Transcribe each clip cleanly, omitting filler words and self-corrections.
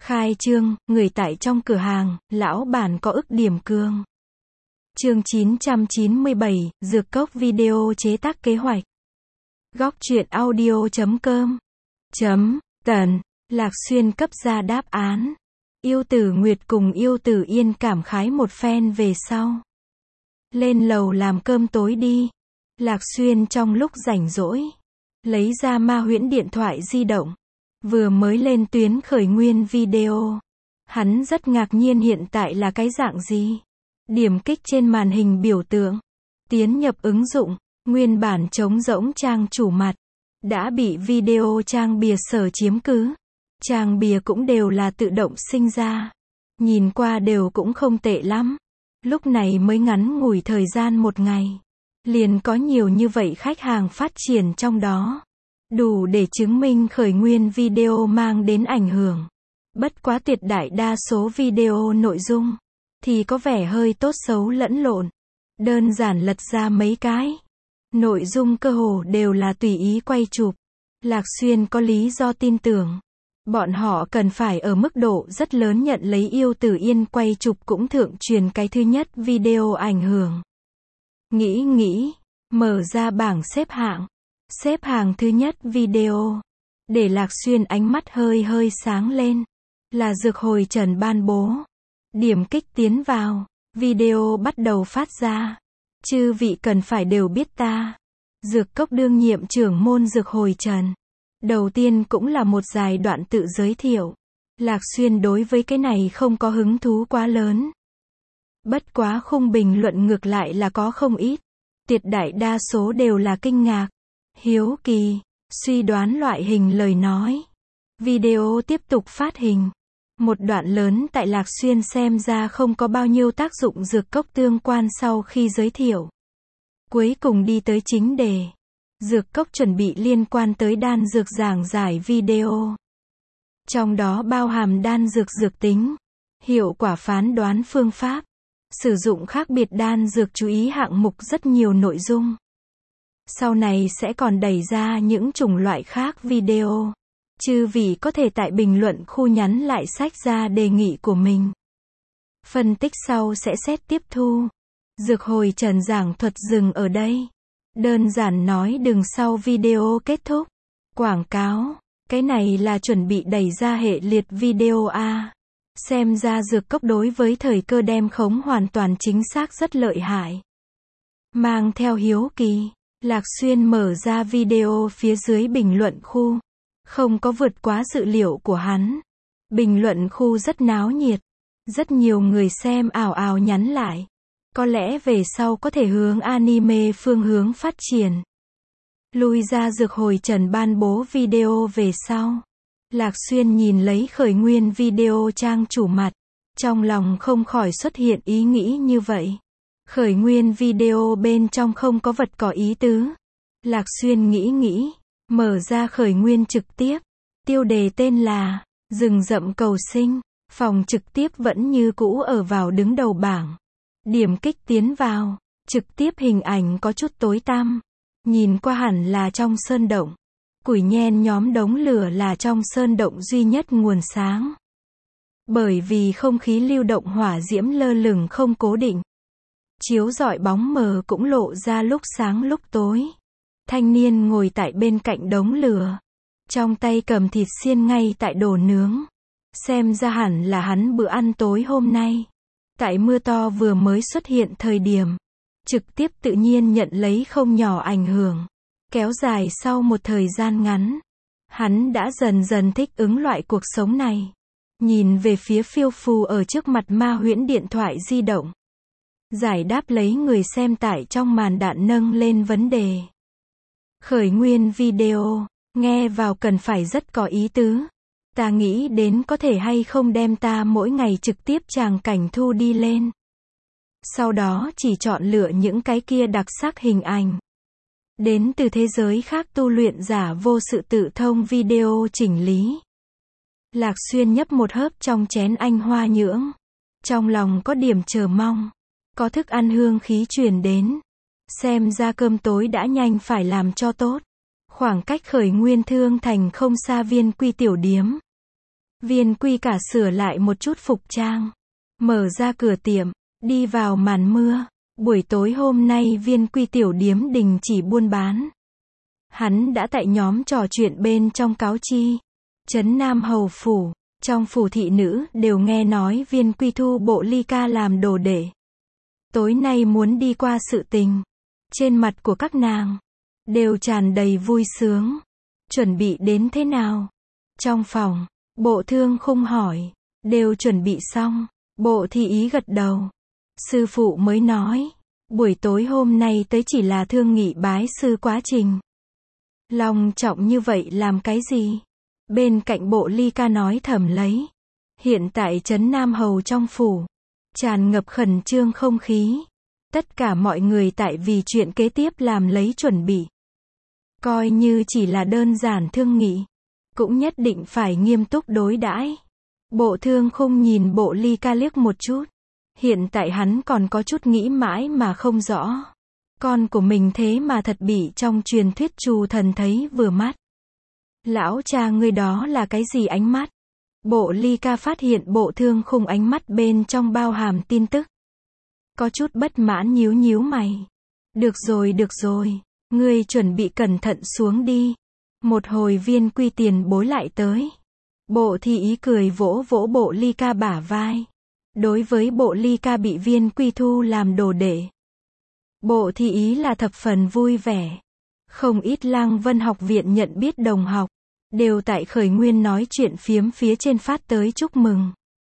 Khai trương, người tại trong cửa hàng, lão bản có ức điểm cường. Chương 997, Dược Cốc video chế tác kế hoạch. Góc truyện audio.com Tần, Lạc Xuyên cấp ra đáp án. Yêu Tử Nguyệt cùng Yêu Tử Yên cảm khái một phen về sau. Lên lầu làm cơm tối đi. Lạc Xuyên trong lúc rảnh rỗi, lấy ra Ma Huyễn điện thoại di động. Vừa mới lên tuyến khởi nguyên video. Hắn rất ngạc nhiên hiện tại là cái dạng gì. Điểm kích trên màn hình biểu tượng. Tiến nhập ứng dụng, nguyên bản trống rỗng trang chủ mặt. Đã bị video trang bìa sở chiếm cứ. Trang bìa cũng đều là tự động sinh ra. Nhìn qua đều cũng không tệ lắm. Lúc này mới ngắn ngủi thời gian một ngày. Liền có nhiều như vậy khách hàng phát triển trong đó. Đủ để chứng minh khởi nguyên video mang đến ảnh hưởng. Bất quá tuyệt đại đa số video nội dung thì có vẻ hơi tốt xấu lẫn lộn. Đơn giản lật ra mấy cái. Nội dung cơ hồ đều là tùy ý quay chụp. Lạc Xuyên có lý do tin tưởng. Bọn họ cần phải ở mức độ rất lớn nhận lấy Yêu Tử Yên quay chụp cũng thượng truyền cái thứ nhất video ảnh hưởng. Nghĩ, mở ra bảng xếp hạng. Xếp hàng thứ nhất video. Để Lạc Xuyên ánh mắt hơi sáng lên. Là Dược Hồi Trần ban bố. Điểm kích tiến vào. Video bắt đầu phát ra. Chư vị cần phải đều biết ta. Dược Cốc đương nhiệm trưởng môn Dược Hồi Trần. Đầu tiên cũng là một dài đoạn tự giới thiệu. Lạc Xuyên đối với cái này không có hứng thú quá lớn. Bất quá khung bình luận ngược lại là có không ít. Tuyệt đại đa số đều là kinh ngạc, hiếu kỳ, suy đoán loại hình lời nói. Video tiếp tục phát hình. Một đoạn lớn tại Lạc Xuyên xem ra không có bao nhiêu tác dụng Dược Cốc tương quan sau khi giới thiệu. Cuối cùng đi tới chính đề. Dược Cốc chuẩn bị liên quan tới đan dược giảng giải video. Trong đó bao hàm đan dược dược tính, hiệu quả phán đoán phương pháp, sử dụng khác biệt đan dược chú ý hạng mục rất nhiều nội dung. Sau này sẽ còn đẩy ra những chủng loại khác video. Chư vị có thể tại bình luận khu nhắn lại sách ra đề nghị của mình. Phân tích sau sẽ xét tiếp thu. Dược Hồi Trần giảng thuật dừng ở đây. Đơn giản nói đừng sau video kết thúc. Quảng cáo. Cái này là chuẩn bị đẩy ra hệ liệt video A. Xem ra Dược Cốc đối với thời cơ đem khống hoàn toàn chính xác rất lợi hại. Mang theo hiếu kỳ, Lạc Xuyên mở ra video phía dưới bình luận khu. Không có vượt quá dự liệu của hắn. Bình luận khu rất náo nhiệt. Rất nhiều người xem ào ào nhắn lại. Có lẽ về sau có thể hướng anime phương hướng phát triển. Lui ra Dược Hồi Trần ban bố video về sau. Lạc Xuyên nhìn lấy khởi nguyên video trang chủ mặt. Trong lòng không khỏi xuất hiện ý nghĩ như vậy. Khởi nguyên video bên trong không có vật có ý tứ. Lạc Xuyên nghĩ. Mở ra khởi nguyên trực tiếp. Tiêu đề tên là Rừng Rậm Cầu Sinh. Phòng trực tiếp vẫn như cũ ở vào đứng đầu bảng. Điểm kích tiến vào. Trực tiếp hình ảnh có chút tối tăm. Nhìn qua hẳn là trong sơn động. Củi nhen nhóm đống lửa là trong sơn động duy nhất nguồn sáng. Bởi vì không khí lưu động hỏa diễm lơ lửng không cố định. Chiếu rọi bóng mờ cũng lộ ra lúc sáng lúc tối. Thanh niên ngồi tại bên cạnh đống lửa. Trong tay cầm thịt xiên ngay tại đồ nướng. Xem ra hẳn là hắn bữa ăn tối hôm nay. Tại mưa to vừa mới xuất hiện thời điểm. Trực tiếp tự nhiên nhận lấy không nhỏ ảnh hưởng. Kéo dài sau một thời gian ngắn. Hắn đã dần dần thích ứng loại cuộc sống này. Nhìn về phía phiêu phù ở trước mặt Ma Huyễn điện thoại di động. Giải đáp lấy người xem tại trong màn đạn nâng lên vấn đề. Khởi nguyên video, nghe vào cần phải rất có ý tứ. Ta nghĩ đến có thể hay không đem ta mỗi ngày trực tiếp tràng cảnh thu đi lên. Sau đó chỉ chọn lựa những cái kia đặc sắc hình ảnh. Đến từ thế giới khác tu luyện giả vô sự tự thông video chỉnh lý. Lạc Xuyên nhấp một hớp trong chén anh hoa nhưỡng. Trong lòng có điểm chờ mong. Có thức ăn hương khí truyền đến. Xem ra cơm tối đã nhanh phải làm cho tốt. Khoảng cách khởi nguyên Thương Thành không xa Viên Quy tiểu điếm. Viên Quy cả sửa lại một chút phục trang, mở ra cửa tiệm, đi vào màn mưa. Buổi tối hôm nay Viên Quy tiểu điếm đình chỉ buôn bán. Hắn đã tại nhóm trò chuyện bên trong cáo chi. Trấn Nam Hầu Phủ, trong phủ thị nữ đều nghe nói Viên Quy thu Bộ Ly Ca làm đồ đệ. Tối nay muốn đi qua sự tình. Trên mặt của các nàng đều tràn đầy vui sướng. Chuẩn bị đến thế nào? Trong phòng, Bộ Thương Khung hỏi. Đều chuẩn bị xong. Bộ Thị Ý gật đầu. Sư phụ mới nói, buổi tối hôm nay tới chỉ là thương nghị bái sư quá trình. Long trọng như vậy làm cái gì? Bên cạnh Bộ Ly Ca nói thầm lấy. Hiện tại Trấn Nam Hầu trong phủ, tràn ngập khẩn trương không khí. Tất cả mọi người tại vì chuyện kế tiếp làm lấy chuẩn bị. Coi như chỉ là đơn giản thương nghị, cũng nhất định phải nghiêm túc đối đãi. Bộ Thương Khung nhìn Bộ Ly Ca liếc một chút. Hiện tại hắn còn có chút nghĩ mãi mà không rõ. Con của mình thế mà thật bị trong truyền thuyết Trù Thần thấy vừa mắt. Lão cha ngươi đó là cái gì ánh mắt? Bộ Ly Ca phát hiện Bộ Thương Khung ánh mắt bên trong bao hàm tin tức. Có chút bất mãn nhíu nhíu mày. Được rồi, ngươi chuẩn bị cẩn thận xuống đi. Một hồi Viên Quy tiền bối lại tới. Bộ Thị Ý cười vỗ vỗ Bộ Ly Ca bả vai. Đối với Bộ Ly Ca bị Viên Quy thu làm đồ đệ, Bộ Thị Ý là thập phần vui vẻ. Không ít Lăng Vân học viện nhận biết đồng học, đều tại khởi nguyên nói chuyện phiếm phía trên phát tới chúc mừng.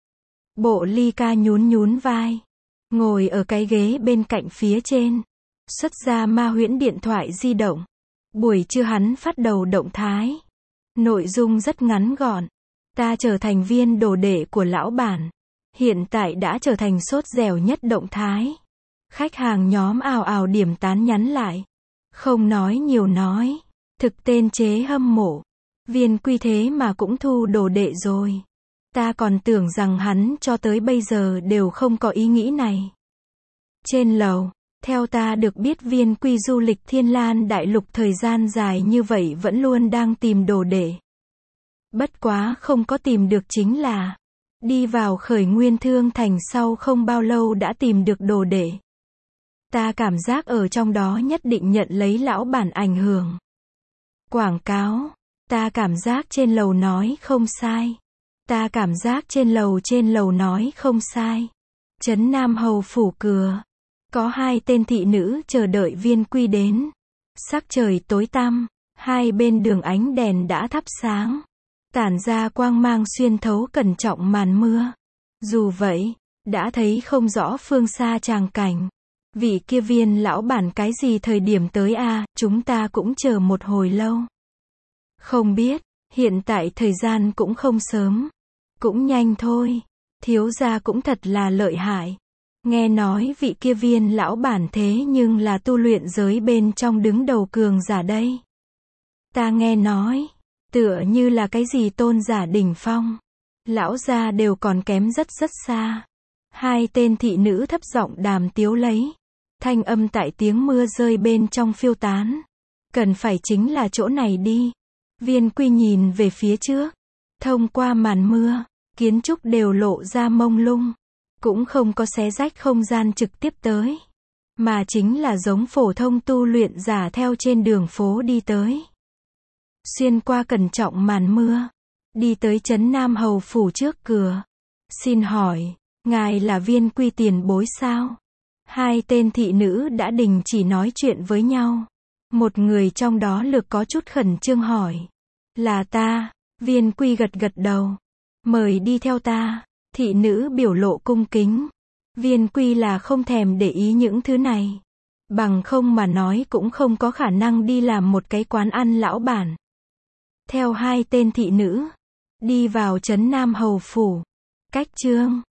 Bộ Ly Ca nhún vai, ngồi ở cái ghế bên cạnh phía trên, xuất ra Ma Huyễn điện thoại di động. Buổi trưa hắn phát đầu động thái. Nội dung rất ngắn gọn. Ta trở thành viên đồ đệ của lão bản. Hiện tại đã trở thành sốt dẻo nhất động thái. Khách hàng nhóm ào ào điểm tán nhắn lại. Không nói nhiều nói. Thực tên chế hâm mộ. Viên Quy thế mà cũng thu đồ đệ rồi. Ta còn tưởng rằng hắn cho tới bây giờ đều không có ý nghĩ này. Trên lầu, theo ta được biết Viên Quy du lịch Thiên Lan Đại Lục thời gian dài như vậy vẫn luôn đang tìm đồ đệ. Bất quá không có tìm được chính là đi vào khởi nguyên thương thành sau không bao lâu đã tìm được đồ đệ. Ta cảm giác ở trong đó nhất định nhận lấy lão bản ảnh hưởng. Quảng cáo. Ta cảm giác trên lầu nói không sai. Ta cảm giác trên lầu nói không sai. Trấn Nam Hầu Phủ cửa. Có hai tên thị nữ chờ đợi Viên Quy đến. Sắc trời tối tăm. Hai bên đường ánh đèn đã thắp sáng. Tản ra quang mang xuyên thấu cẩn trọng màn mưa. Dù vậy, đã thấy không rõ phương xa tràng cảnh. Vị kia Viên lão bản cái gì thời điểm tới à, chúng ta cũng chờ một hồi lâu. Không biết, hiện tại thời gian cũng không sớm. Cũng nhanh thôi. Thiếu gia cũng thật là lợi hại. Nghe nói vị kia Viên lão bản thế nhưng là tu luyện giới bên trong đứng đầu cường giả đây. Ta nghe nói, tựa như là cái gì tôn giả đỉnh phong. Lão gia đều còn kém rất xa. Hai tên thị nữ thấp giọng đàm tiếu lấy. Thanh âm tại tiếng mưa rơi bên trong phiêu tán. Cần phải chính là chỗ này đi. Viên Quy nhìn về phía trước. Thông qua màn mưa, kiến trúc đều lộ ra mông lung. Cũng không có xé rách không gian trực tiếp tới. Mà chính là giống phổ thông tu luyện giả theo trên đường phố đi tới. Xuyên qua cẩn trọng màn mưa. Đi tới Trấn Nam Hầu Phủ trước cửa. Xin hỏi, ngài là Viên Quy tiền bối sao? Hai tên thị nữ đã đình chỉ nói chuyện với nhau. Một người trong đó lực có chút khẩn trương hỏi. Là ta. Viên Quy gật đầu. Mời đi theo ta. Thị nữ biểu lộ cung kính. Viên Quy là không thèm để ý những thứ này. Bằng không mà nói cũng không có khả năng đi làm một cái quán ăn lão bản. Theo hai tên thị nữ, đi vào Trấn Nam Hầu Phủ. Cách chương